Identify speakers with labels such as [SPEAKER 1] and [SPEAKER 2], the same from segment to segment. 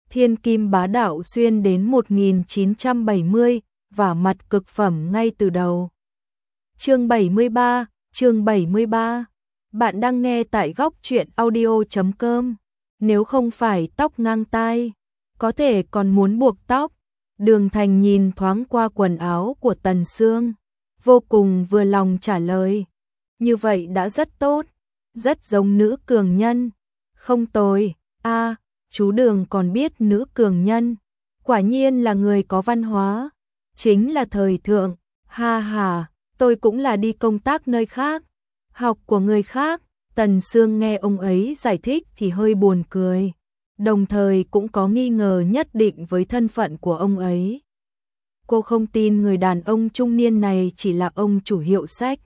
[SPEAKER 1] thiên kim bá đạo xuyên đến 1970, và mặt cực phẩm ngay từ đầu. Chương 73. Bạn đang nghe tại góc truyện audio.com. Nếu không phải tóc ngang tai, có thể còn muốn buộc tóc. Đường Thành nhìn thoáng qua quần áo của Tần Sương, vô cùng vừa lòng trả lời. Như vậy đã rất tốt, rất giống nữ cường nhân. Không tồi, chú Đường còn biết nữ cường nhân. Quả nhiên là người có văn hóa, chính là thời thượng. Ha ha, tôi cũng là đi công tác nơi khác, học của người khác. Tần Sương nghe ông ấy giải thích thì hơi buồn cười, đồng thời cũng có nghi ngờ nhất định với thân phận của ông ấy. Cô không tin người đàn ông trung niên này chỉ là ông chủ hiệu sách,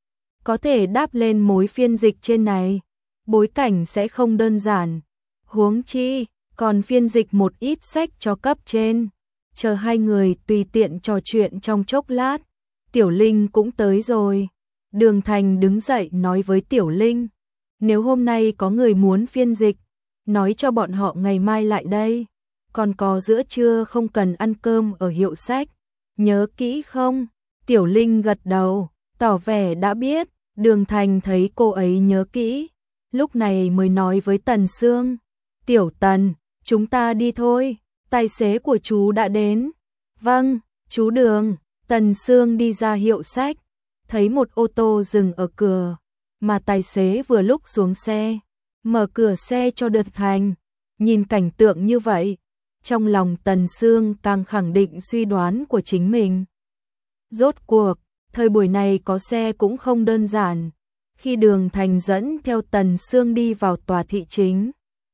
[SPEAKER 1] có thể đáp lên mối phiên dịch trên này, bối cảnh sẽ không đơn giản. Huống chi, còn phiên dịch một ít sách cho cấp trên. Chờ hai người tùy tiện trò chuyện trong chốc lát, Tiểu Linh cũng tới rồi. Đường Thành đứng dậy nói với Tiểu Linh, nếu hôm nay có người muốn phiên dịch, nói cho bọn họ ngày mai lại đây. Còn có giữa trưa không cần ăn cơm ở hiệu sách, nhớ kỹ không? Tiểu Linh gật đầu, tỏ vẻ đã biết. Đường Thành thấy cô ấy nhớ kỹ, lúc này mới nói với Tần Sương, Tiểu Tần, chúng ta đi thôi, tài xế của chú đã đến. Vâng, chú Đường. Tần Sương đi ra hiệu sách, thấy một ô tô dừng ở cửa, mà tài xế vừa lúc xuống xe, mở cửa xe cho Đường Thành. Nhìn cảnh tượng như vậy, trong lòng Tần Sương càng khẳng định suy đoán của chính mình. Rốt cuộc, thời buổi này có xe cũng không đơn giản. Khi Đường Thành dẫn theo Tần Sương đi vào tòa thị chính,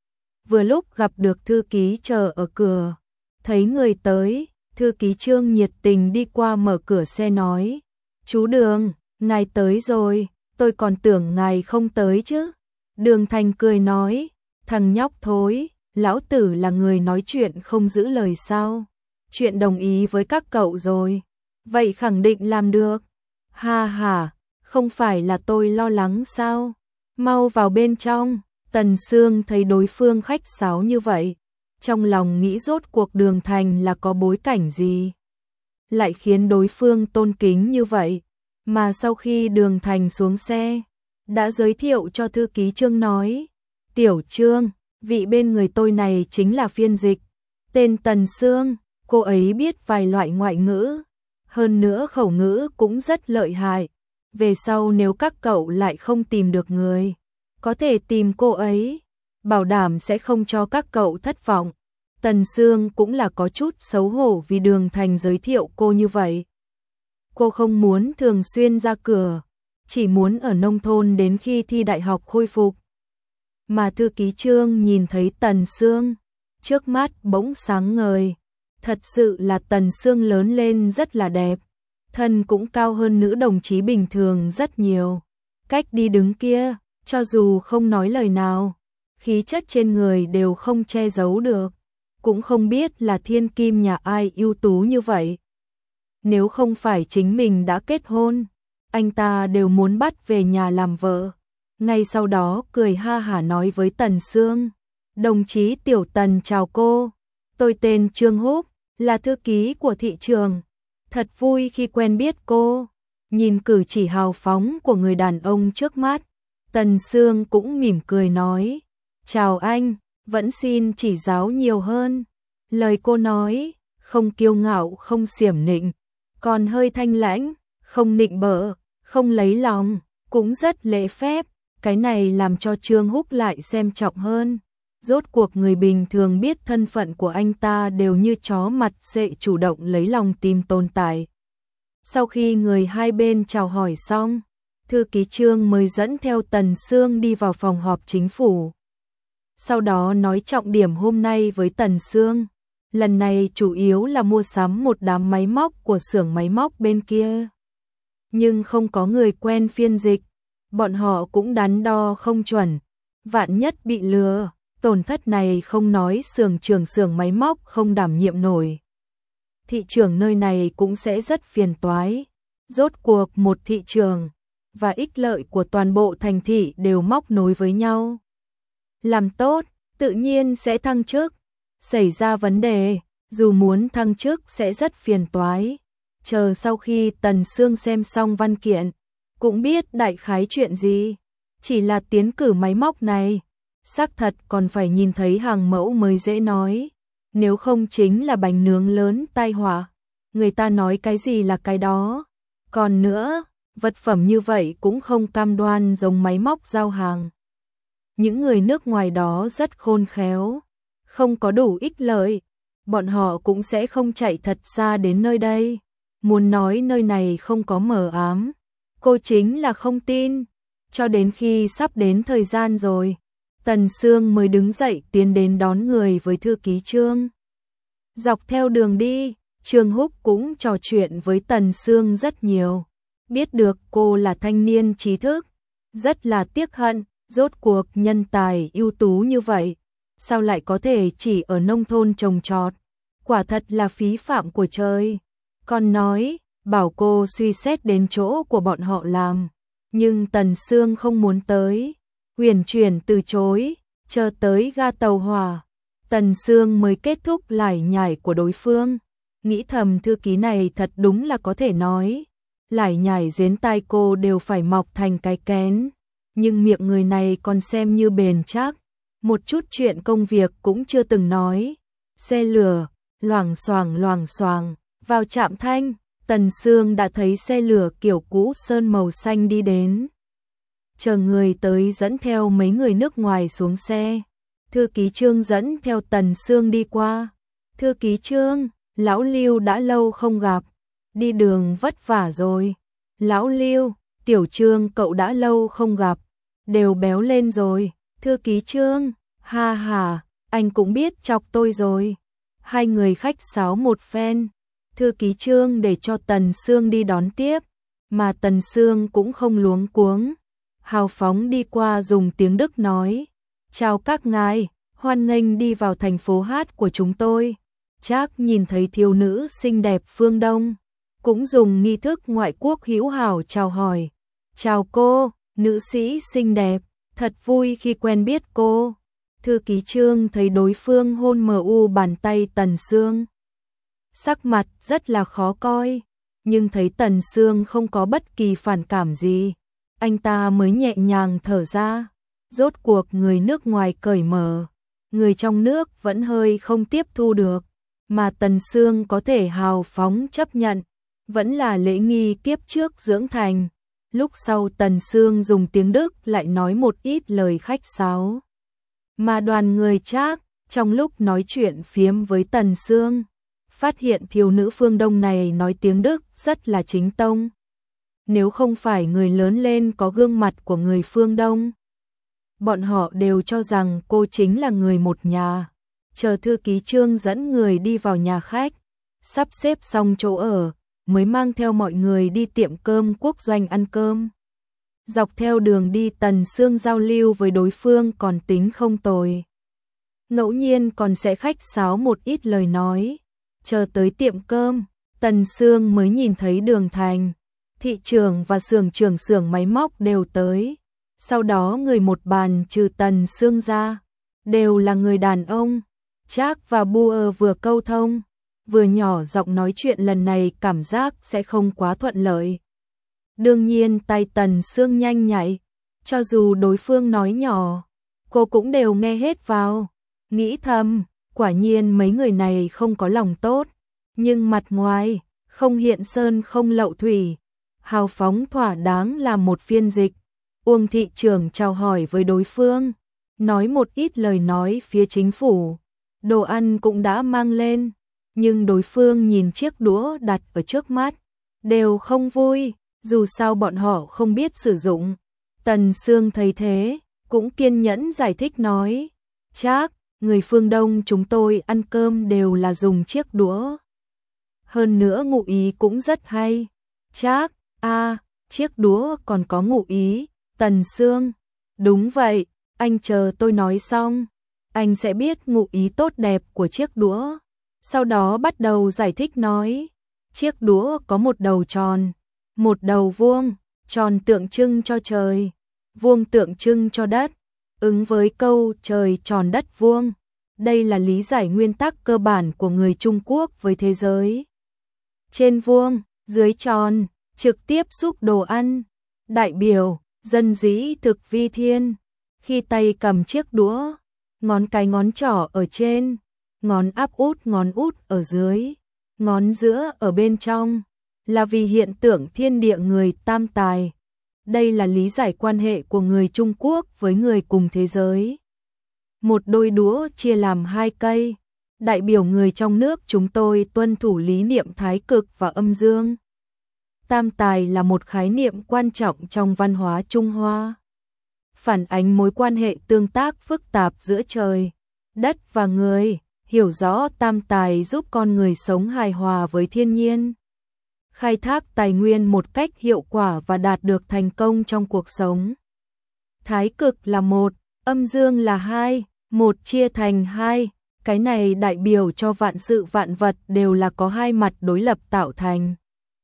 [SPEAKER 1] vừa lúc gặp được thư ký chờ ở cửa. Thấy người tới, thư ký Trương nhiệt tình đi qua mở cửa xe nói, chú Đường, ngài tới rồi, tôi còn tưởng ngài không tới chứ. Đường Thành cười nói, thằng nhóc thối, lão tử là người nói chuyện không giữ lời sao? Chuyện đồng ý với các cậu rồi, vậy khẳng định làm được. Ha ha, không phải là tôi lo lắng sao? Mau vào bên trong. Tần Sương thấy đối phương khách sáo như vậy, trong lòng nghĩ rốt cuộc Đường Thành là có bối cảnh gì, lại khiến đối phương tôn kính như vậy. Mà sau khi Đường Thành xuống xe, đã giới thiệu cho thư ký Trương nói, Tiểu Trương, vị bên người tôi này chính là phiên dịch, tên Tần Sương. Cô ấy biết vài loại ngoại ngữ, hơn nữa khẩu ngữ cũng rất lợi hại. Về sau nếu các cậu lại không tìm được người, có thể tìm cô ấy, bảo đảm sẽ không cho các cậu thất vọng. Tần Sương cũng là có chút xấu hổ vì Đường Thành giới thiệu cô như vậy. Cô không muốn thường xuyên ra cửa, chỉ muốn ở nông thôn đến khi thi đại học khôi phục. Mà thư ký Trương nhìn thấy Tần Sương, trước mắt bỗng sáng ngời. Thật sự là Tần Sương lớn lên rất là đẹp, thân cũng cao hơn nữ đồng chí bình thường rất nhiều. Cách đi đứng kia, cho dù không nói lời nào, khí chất trên người đều không che giấu được. Cũng không biết là thiên kim nhà ai ưu tú như vậy. Nếu không phải chính mình đã kết hôn, anh ta đều muốn bắt về nhà làm vợ. Ngay sau đó cười ha hả nói với Tần Sương, đồng chí Tiểu Tần chào cô, tôi tên Trương Húc, là thư ký của thị trường. Thật vui khi quen biết cô. Nhìn cử chỉ hào phóng của người đàn ông trước mắt, Tần Sương cũng mỉm cười nói, chào anh, vẫn xin chỉ giáo nhiều hơn. Lời cô nói, không kiêu ngạo không xiểm nịnh, còn hơi thanh lãnh, không nịnh bợ, không lấy lòng, cũng rất lễ phép. Cái này làm cho Trương Húc lại xem trọng hơn. Rốt cuộc người bình thường biết thân phận của anh ta đều như chó mặt xệ chủ động lấy lòng tìm tồn tại. Sau khi người hai bên chào hỏi xong, thư ký Trương mới dẫn theo Tần Sương đi vào phòng họp chính phủ. Sau đó nói trọng điểm hôm nay với Tần Sương. Lần này chủ yếu là mua sắm một đám máy móc của xưởng máy móc bên kia. Nhưng không có người quen phiên dịch, bọn họ cũng đắn đo không chuẩn. Vạn nhất bị lừa, tổn thất này không nói xưởng trưởng xưởng máy móc không đảm nhiệm nổi. Thị trường nơi này cũng sẽ rất phiền toái. Rốt cuộc một thị trường và ích lợi của toàn bộ thành thị đều móc nối với nhau. Làm tốt, tự nhiên sẽ thăng chức. xảy ra vấn đề, dù muốn thăng chức sẽ rất phiền toái. Chờ sau khi Tần Sương xem xong văn kiện, cũng biết đại khái chuyện gì. Chỉ là tiến cử máy móc này, xác thật còn phải nhìn thấy hàng mẫu mới dễ nói. Nếu không chính là bánh nướng lớn tai họa. Người ta nói cái gì là cái đó. Còn nữa, vật phẩm như vậy cũng không cam đoan giống máy móc giao hàng. Những người nước ngoài đó rất khôn khéo, không có đủ ích lợi, bọn họ cũng sẽ không chạy thật xa đến nơi đây. Muốn nói nơi này không có mờ ám, cô chính là không tin. Cho đến khi sắp đến thời gian rồi, Tần Sương mới đứng dậy tiến đến đón người với thư ký Trương. Dọc theo đường đi, Trương Húc cũng trò chuyện với Tần Sương rất nhiều. Biết được cô là thanh niên trí thức, rất là tiếc hận, rốt cuộc nhân tài ưu tú như vậy, sao lại có thể chỉ ở nông thôn trồng trọt, quả thật là phí phạm của trời. Còn nói, bảo cô suy xét đến chỗ của bọn họ làm, nhưng Tần Sương không muốn tới, huyền chuyển từ chối, chờ tới ga tàu hỏa, Tần Sương mới kết thúc lải nhải của đối phương. Nghĩ thầm thư ký này thật đúng là có thể nói, lải nhải đến tai cô đều phải mọc thành cái kén, nhưng miệng người này còn xem như bền chắc, một chút chuyện công việc cũng chưa từng nói. Xe lửa, loảng xoảng, vào trạm Thanh, Tần Sương đã thấy xe lửa kiểu cũ sơn màu xanh đi đến. Chờ người tới dẫn theo mấy người nước ngoài xuống xe, thư ký Trương dẫn theo Tần Sương đi qua. Thư ký Trương, lão Lưu đã lâu không gặp, đi đường vất vả rồi. Lão Lưu, tiểu Trương cậu đã lâu không gặp, đều béo lên rồi. Thư ký Trương, ha ha, anh cũng biết chọc tôi rồi. Hai người khách sáo một phen, thư ký Trương để cho Tần Sương đi đón tiếp, mà Tần Sương cũng không luống cuống, hào phóng đi qua dùng tiếng Đức nói: "Chào các ngài, hoan nghênh đi vào thành phố hát của chúng tôi." Chắc nhìn thấy thiếu nữ xinh đẹp phương Đông, cũng dùng nghi thức ngoại quốc hữu hảo chào hỏi: "Chào cô, nữ sĩ xinh đẹp, thật vui khi quen biết cô." Thư ký Trương thấy đối phương hôn mu bàn tay Tần Sương, sắc mặt rất là khó coi, nhưng thấy Tần Sương không có bất kỳ phản cảm gì, anh ta mới nhẹ nhàng thở ra. Rốt cuộc người nước ngoài cởi mở, người trong nước vẫn hơi không tiếp thu được, mà Tần Sương có thể hào phóng chấp nhận, vẫn là lễ nghi kiếp trước dưỡng thành. Lúc sau Tần Sương dùng tiếng Đức lại nói một ít lời khách sáo, mà đoàn người Trác trong lúc nói chuyện phiếm với Tần Sương, phát hiện thiếu nữ phương Đông này nói tiếng Đức rất là chính tông. Nếu không phải người lớn lên có gương mặt của người phương Đông, bọn họ đều cho rằng cô chính là người một nhà. Chờ thư ký Trương dẫn người đi vào nhà khách, sắp xếp xong chỗ ở, mới mang theo mọi người đi tiệm cơm quốc doanh ăn cơm. Dọc theo đường đi Tần Sương giao lưu với đối phương còn tính không tồi. Ngẫu nhiên còn sẽ khách sáo một ít lời nói. Chờ tới tiệm cơm, Tần Sương mới nhìn thấy Đường Thành, thị trưởng và xưởng trưởng xưởng máy móc đều tới. Sau đó người một bàn trừ Tần Sương ra, đều là người đàn ông. Trác và Bua vừa câu thông, vừa nhỏ giọng nói chuyện, lần này cảm giác sẽ không quá thuận lợi. Đương nhiên tay Tần Sương nhanh nhạy, cho dù đối phương nói nhỏ, cô cũng đều nghe hết vào. Nghĩ thầm, quả nhiên mấy người này không có lòng tốt, nhưng mặt ngoài, không hiện sơn không lậu thủy, hào phóng thỏa đáng làm một phiên dịch. Uông thị trưởng chào hỏi với đối phương, nói một ít lời nói phía chính phủ, đồ ăn cũng đã mang lên, nhưng đối phương nhìn chiếc đũa đặt ở trước mắt, đều không vui, dù sao bọn họ không biết sử dụng. Tần Sương thấy thế, cũng kiên nhẫn giải thích nói: "Trác, người phương Đông chúng tôi ăn cơm đều là dùng chiếc đũa. Hơn nữa ngụ ý cũng rất hay." Trác: "Chiếc đũa còn có ngụ ý." Tần Sương: "Đúng vậy, anh chờ tôi nói xong, anh sẽ biết ngụ ý tốt đẹp của chiếc đũa." Sau đó bắt đầu giải thích nói: "Chiếc đũa có một đầu tròn, một đầu vuông, tròn tượng trưng cho trời, vuông tượng trưng cho đất, ứng với câu trời tròn đất vuông, Đây là lý giải nguyên tắc cơ bản của người Trung Quốc với thế giới. Trên vuông, dưới tròn, trực tiếp xúc đồ ăn. Đại biểu, dân dĩ thực vi thiên. Khi tay cầm chiếc đũa, ngón cái ngón trỏ ở trên, ngón ngón út ở dưới, ngón giữa ở bên trong, là vì hiện tượng thiên địa người tam tài. Đây là lý giải quan hệ của người Trung Quốc với người cùng thế giới. Một đôi đũa chia làm hai cây, đại biểu người trong nước chúng tôi tuân thủ lý niệm thái cực và âm dương. Tam tài là một khái niệm quan trọng trong văn hóa Trung Hoa, phản ánh mối quan hệ tương tác phức tạp giữa trời, đất và người. Hiểu rõ tam tài giúp con người sống hài hòa với thiên nhiên, khai thác tài nguyên một cách hiệu quả và đạt được thành công trong cuộc sống. Thái cực là một, âm dương là hai, một chia thành hai, cái này đại biểu cho vạn sự vạn vật đều là có hai mặt đối lập tạo thành.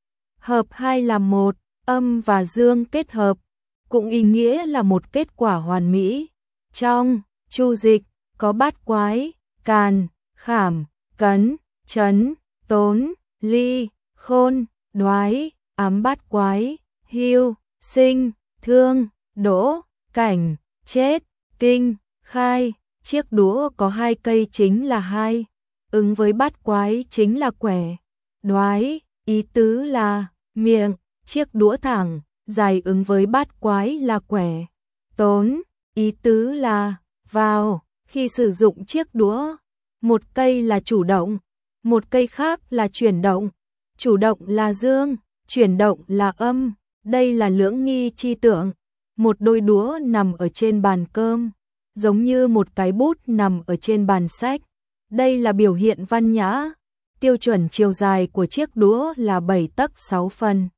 [SPEAKER 1] Hợp hai làm một, âm và dương kết hợp, cũng ý nghĩa là một kết quả hoàn mỹ. Trong chu dịch có bát quái, càn, khảm, cấn, chấn, tốn, ly, khôn, đoái, ám bát quái, hưu, sinh, thương, đỗ, cảnh, chết, kinh, khai. Chiếc đũa có hai cây chính là hai, ứng với bát quái chính là quẻ. Đoái, ý tứ là miệng, chiếc đũa thẳng, dài ứng với bát quái là quẻ. Tốn, ý tứ là vào, khi sử dụng chiếc đũa, một cây là chủ động, một cây khác là chuyển động. Chủ động là dương, chuyển động là âm, đây là lưỡng nghi chi tượng. Một đôi đũa nằm ở trên bàn cơm, giống như một cái bút nằm ở trên bàn sách. Đây là biểu hiện văn nhã. Tiêu chuẩn chiều dài của chiếc đũa là 7 tấc 6 phân.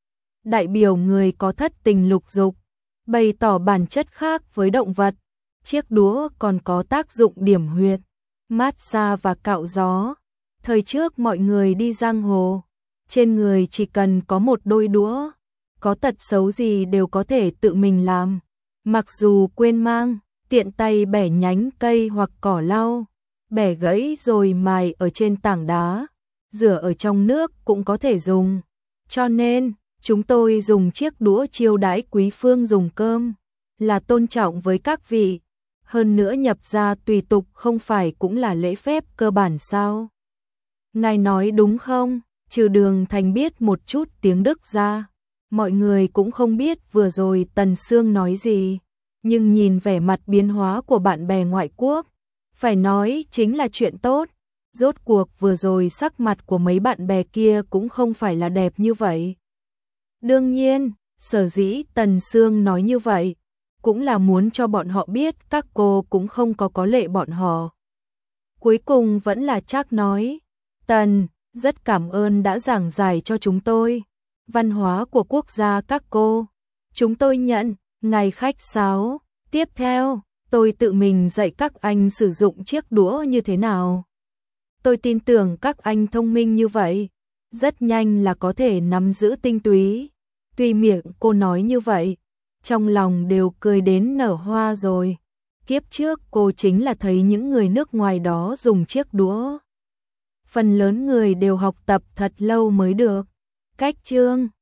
[SPEAKER 1] Đại biểu người có thất tình lục dục, bày tỏ bản chất khác với động vật. Chiếc đũa còn có tác dụng điểm huyệt, massage và cạo gió. Thời trước mọi người đi giang hồ, trên người chỉ cần có một đôi đũa, có tật xấu gì đều có thể tự mình làm. Mặc dù quên mang, tiện tay bẻ nhánh cây hoặc cỏ lau, bẻ gãy rồi mài ở trên tảng đá, rửa ở trong nước cũng có thể dùng. Cho nên, chúng tôi dùng chiếc đũa chiêu đãi quý phương dùng cơm, là tôn trọng với các vị. Hơn nữa nhập gia tùy tục không phải cũng là lễ phép cơ bản sao? Ngài nói đúng không? Trừ Đường Thành biết một chút tiếng Đức ra, mọi người cũng không biết vừa rồi Tần Sương nói gì, nhưng nhìn vẻ mặt biến hóa của bạn bè ngoại quốc, phải nói chính là chuyện tốt. Rốt cuộc vừa rồi sắc mặt của mấy bạn bè kia cũng không phải là đẹp như vậy. Đương nhiên, sở dĩ Tần Sương nói như vậy, cũng là muốn cho bọn họ biết các cô cũng không có lệ bọn họ. Cuối cùng vẫn là Trác nói, Tần, rất cảm ơn đã giảng giải cho chúng tôi văn hóa của quốc gia các cô. Chúng tôi nhận, ngài khách sáo. Tiếp theo, tôi tự mình dạy các anh sử dụng chiếc đũa như thế nào. Tôi tin tưởng các anh thông minh như vậy, rất nhanh là có thể nắm giữ tinh túy. Tuy miệng cô nói như vậy, trong lòng đều cười đến nở hoa rồi. Kiếp trước cô chính là thấy những người nước ngoài đó dùng chiếc đũa. Phần lớn người đều học tập thật lâu mới được. Cách chương